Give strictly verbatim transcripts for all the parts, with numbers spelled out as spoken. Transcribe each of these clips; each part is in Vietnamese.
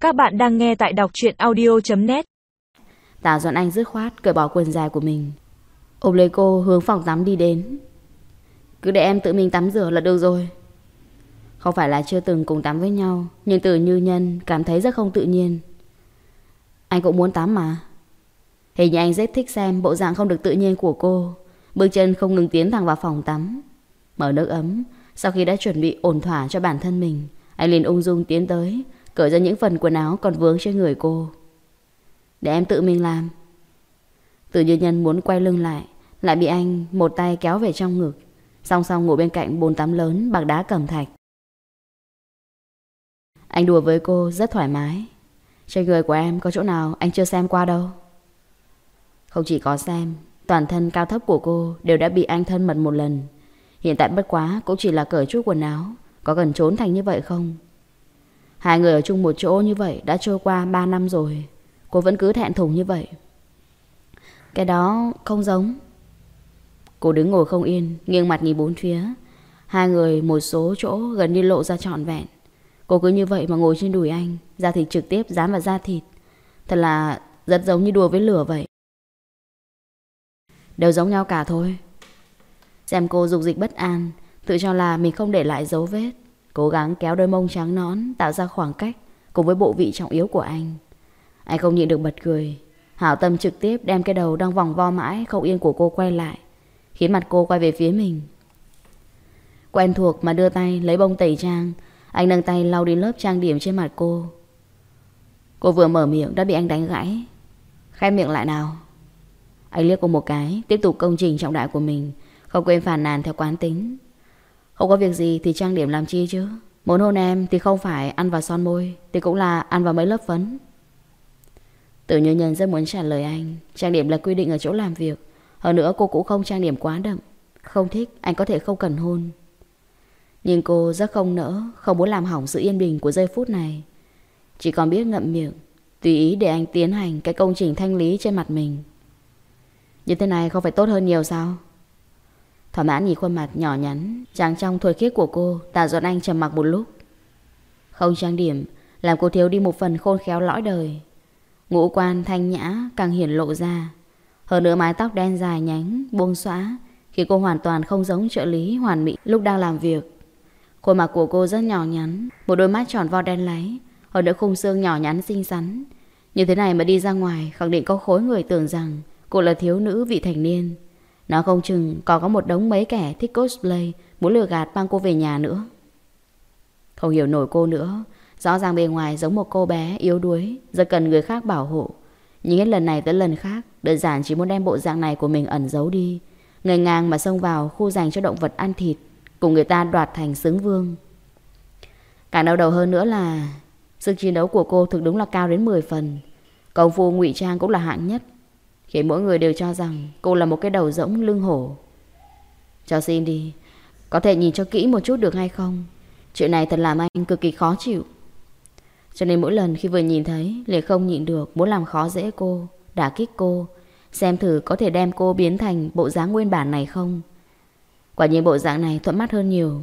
Các bạn đang nghe tại đọc truyện audio chấm net. Tạ Doãn Anh dứt khoát cởi bỏ quần dài của mình, ôm lấy cô hướng phòng tắm đi đến. Cứ để em tự mình tắm rửa là được rồi. Không phải là chưa từng cùng tắm với nhau, nhưng Từ Như Nhân cảm thấy rất không tự nhiên. Anh cũng muốn tắm mà. Hình như anh rất thích xem bộ dạng không được tự nhiên của cô. Bước chân không ngừng tiến thẳng vào phòng tắm. Mở nước ấm. Sau khi đã chuẩn bị ổn thỏa cho bản thân mình, anh liền ung dung tiến tới, cởi ra những phần quần áo còn vướng trên người cô. Để em tự mình làm. Từ Như Nhân muốn quay lưng lại, lại bị anh một tay kéo về trong ngực, song song ngồi bên cạnh bồn tắm lớn bằng đá cẩm thạch. Anh đùa với cô rất thoải mái. Trên người của em có chỗ nào anh chưa xem qua đâu. Không chỉ có xem, toàn thân cao thấp của cô đều đã bị anh thân mật một lần. Hiện tại bất quá cũng chỉ là cởi chút quần áo. Có cần trốn thành như vậy không? Hai người ở chung một chỗ như vậy đã trôi qua ba năm rồi, cô vẫn cứ thẹn thùng như vậy. Cái đó không giống. Cô đứng ngồi không yên, nghiêng mặt nhìn bốn phía. Hai người một số chỗ gần như lộ ra trọn vẹn. Cô cứ như vậy mà ngồi trên đùi anh, da thịt trực tiếp dán vào da thịt. Thật là rất giống như đùa với lửa vậy. Đều giống nhau cả thôi. Xem cô dục dịch bất an, tự cho là mình không để lại dấu vết, cố gắng kéo đôi mông trắng nõn tạo ra khoảng cách cùng với bộ vị trọng yếu của anh. Anh không nhịn được bật cười. Hảo tâm trực tiếp đem cái đầu đang vòng vo mãi không yên của cô quay lại, khiến mặt cô quay về phía mình. Quen thuộc mà đưa tay lấy bông tẩy trang, anh nâng tay lau đi lớp trang điểm trên mặt cô. Cô vừa mở miệng đã bị anh đánh gãy. Khép miệng lại nào. Anh liếc cô một cái, tiếp tục công trình trọng đại của mình, không quên phàn nàn theo quán tính. Không có việc gì thì trang điểm làm chi chứ. Muốn hôn em thì không phải ăn vào son môi, thì cũng là ăn vào mấy lớp phấn. Từ Như Nhân rất muốn trả lời anh. Trang điểm là quy định ở chỗ làm việc. Hơn nữa cô cũng không trang điểm quá đậm. Không thích anh có thể không cần hôn. Nhưng cô rất không nỡ, không muốn làm hỏng sự yên bình của giây phút này. Chỉ còn biết ngậm miệng, tùy ý để anh tiến hành cái công trình thanh lý trên mặt mình. Như thế này không phải tốt hơn nhiều sao? Thỏa mãn nhìn khuôn mặt nhỏ nhắn trắng trong thuần khiết của cô, Tạ Doãn Anh trầm mặc một lúc. Không trang điểm làm cô thiếu đi một phần khôn khéo lõi đời. Ngũ quan thanh nhã càng hiển lộ ra. Hơn nữa mái tóc đen dài nhánh buông xõa khiến cô hoàn toàn không giống trợ lý hoàn mỹ lúc đang làm việc. Khuôn mặt của cô rất nhỏ nhắn, một đôi mắt tròn vo đen láy, hơn nữa khung xương nhỏ nhắn xinh xắn. Như thế này mà đi ra ngoài, khẳng định có khối người tưởng rằng cô là thiếu nữ vị thành niên. Nó không chừng còn có một đống mấy kẻ thích cosplay muốn lừa gạt mang cô về nhà nữa. Không hiểu nổi cô nữa. Rõ ràng bề ngoài giống một cô bé yếu đuối, rất cần người khác bảo hộ. Nhưng hết lần này tới lần khác, đơn giản chỉ muốn đem bộ dạng này của mình ẩn giấu đi, ngây ngang mà xông vào khu dành cho động vật ăn thịt, cùng người ta đoạt thành xứng vương. Càng đau đầu hơn nữa là sức chiến đấu của cô thực đúng là cao đến mười phần. Công phu ngụy trang cũng là hạng nhất, khiến mỗi người đều cho rằng cô là một cái đầu rỗng lưng hổ. Cho xin đi, có thể nhìn cho kỹ một chút được hay không? Chuyện này thật làm anh cực kỳ khó chịu. Cho nên mỗi lần khi vừa nhìn thấy liền không nhịn được muốn làm khó dễ cô, đả kích cô, xem thử có thể đem cô biến thành bộ dáng nguyên bản này không. Quả nhiên bộ dạng này thuận mắt hơn nhiều.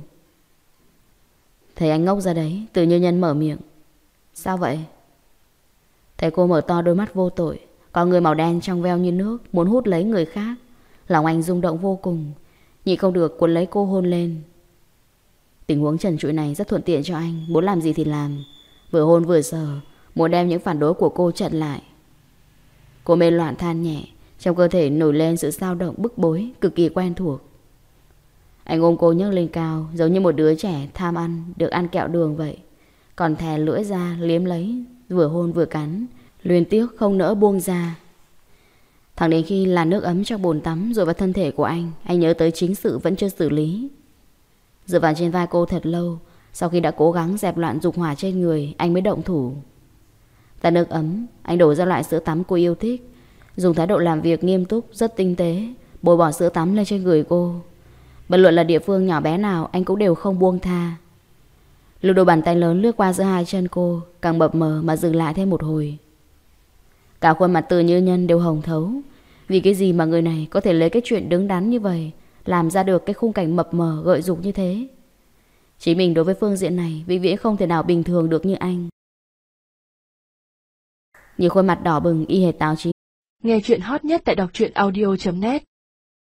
Thấy anh ngốc ra đấy, Từ Như Nhân mở miệng. Sao vậy? Thấy cô mở to đôi mắt vô tội, con người màu đen trong veo như nước, muốn hút lấy người khác. Lòng anh rung động vô cùng, nhịn không được cuốn lấy cô hôn lên. Tình huống trần trụi này rất thuận tiện cho anh, muốn làm gì thì làm. Vừa hôn vừa sờ, muốn đem những phản đối của cô chặn lại. Cô mê loạn than nhẹ, trong cơ thể nổi lên sự dao động bức bối cực kỳ quen thuộc. Anh ôm cô nhấc lên cao, giống như một đứa trẻ tham ăn được ăn kẹo đường vậy, còn thè lưỡi ra liếm lấy, vừa hôn vừa cắn, luyến tiếc không nỡ buông ra. Thẳng đến khi là nước ấm trong bồn tắm rồi vào thân thể của anh, anh nhớ tới chính sự vẫn chưa xử lý. Dựa vào trên vai cô thật lâu, sau khi đã cố gắng dẹp loạn dục hỏa trên người, anh mới động thủ. Tại nước ấm, anh đổ ra loại sữa tắm cô yêu thích, dùng thái độ làm việc nghiêm túc, rất tinh tế, bôi bỏ sữa tắm lên trên người cô. Bất luận là địa phương nhỏ bé nào, anh cũng đều không buông tha. Lưu đôi bàn tay lớn lướt qua giữa hai chân cô, càng mập mờ mà dừng lại thêm một hồi. Cả khuôn mặt Từ Như Nhân đều hồng thấu. Vì cái gì mà người này có thể lấy cái chuyện đứng đắn như vậy làm ra được cái khung cảnh mập mờ gợi dục như thế. Chỉ mình đối với phương diện này vĩnh viễn không thể nào bình thường được như anh. Nhìn khuôn mặt đỏ bừng y hệt Tào Chí. Nghe chuyện hot nhất tại đọc truyện audio chấm net.